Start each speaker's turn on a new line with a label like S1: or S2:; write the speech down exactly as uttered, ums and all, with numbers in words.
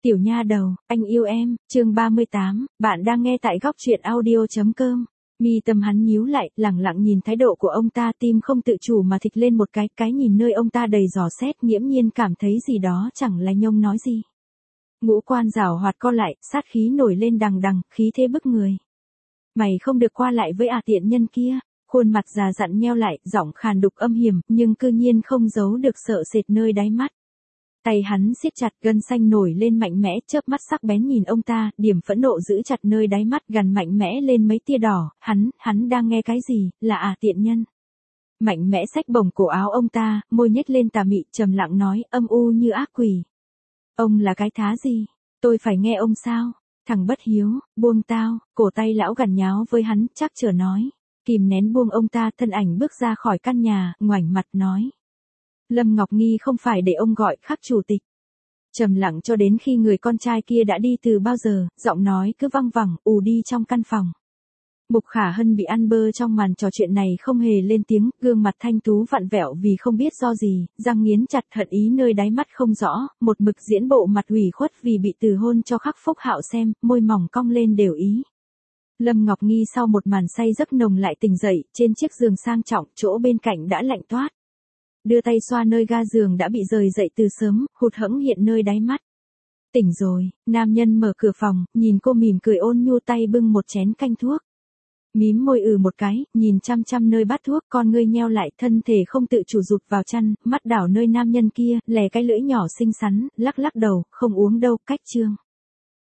S1: Tiểu nha đầu, anh yêu em, chương ba mươi tám, bạn đang nghe tại góc truyện audio.com. Mi tâm hắn nhíu lại, lẳng lặng nhìn thái độ của ông ta, tim không tự chủ mà thịch lên một cái, cái nhìn nơi ông ta đầy dò xét, nghiễm nhiên cảm thấy gì đó chẳng là nhông nói gì. Ngũ quan rảo hoạt co lại, sát khí nổi lên đằng đằng, khí thế bức người. Mày không được qua lại với à tiện nhân kia. Khuôn mặt già dặn nheo lại, giọng khàn đục âm hiểm, nhưng cư nhiên không giấu được sợ sệt nơi đáy mắt. Tay hắn siết chặt, gân xanh nổi lên mạnh mẽ, chớp mắt sắc bén nhìn ông ta, điểm phẫn nộ giữ chặt nơi đáy mắt, gần mạnh mẽ lên mấy tia đỏ. Hắn, hắn đang nghe cái gì, là à tiện nhân. Mạnh mẽ xách bổng cổ áo ông ta, môi nhếch lên tà mị, trầm lặng nói, âm u như ác quỷ. Ông là cái thá gì, tôi phải nghe ông sao? Thằng bất hiếu, buông tao. Cổ tay lão gằn nháo với hắn, chắc chờ nói. Kìm nén buông ông ta, thân ảnh bước ra khỏi căn nhà, ngoảnh mặt nói. Lâm Ngọc Nghi không phải để ông gọi khắc chủ tịch. Trầm lặng cho đến khi người con trai kia đã đi từ bao giờ, giọng nói cứ văng vẳng, ù đi trong căn phòng. Mục Khả Hân bị ăn bơ trong màn trò chuyện này không hề lên tiếng, gương mặt thanh tú vặn vẹo vì không biết do gì, răng nghiến chặt hận ý nơi đáy mắt không rõ, một mực diễn bộ mặt ủy khuất vì bị từ hôn cho Khắc Phúc Hạo xem, môi mỏng cong lên đều ý. Lâm Ngọc Nghi sau một màn say giấc nồng lại tỉnh dậy, trên chiếc giường sang trọng, chỗ bên cạnh đã lạnh toát. Đưa tay xoa nơi ga giường đã bị rời dậy từ sớm, hụt hẫng hiện nơi đáy mắt. Tỉnh rồi, nam nhân mở cửa phòng, nhìn cô mỉm cười ôn nhu, tay bưng một chén canh thuốc. Mím môi ừ một cái, nhìn chăm chăm nơi bát thuốc, con ngươi nheo lại, thân thể không tự chủ rụt vào chăn, mắt đảo nơi nam nhân kia, lè cái lưỡi nhỏ xinh xắn, lắc lắc đầu, không uống đâu, cách chương.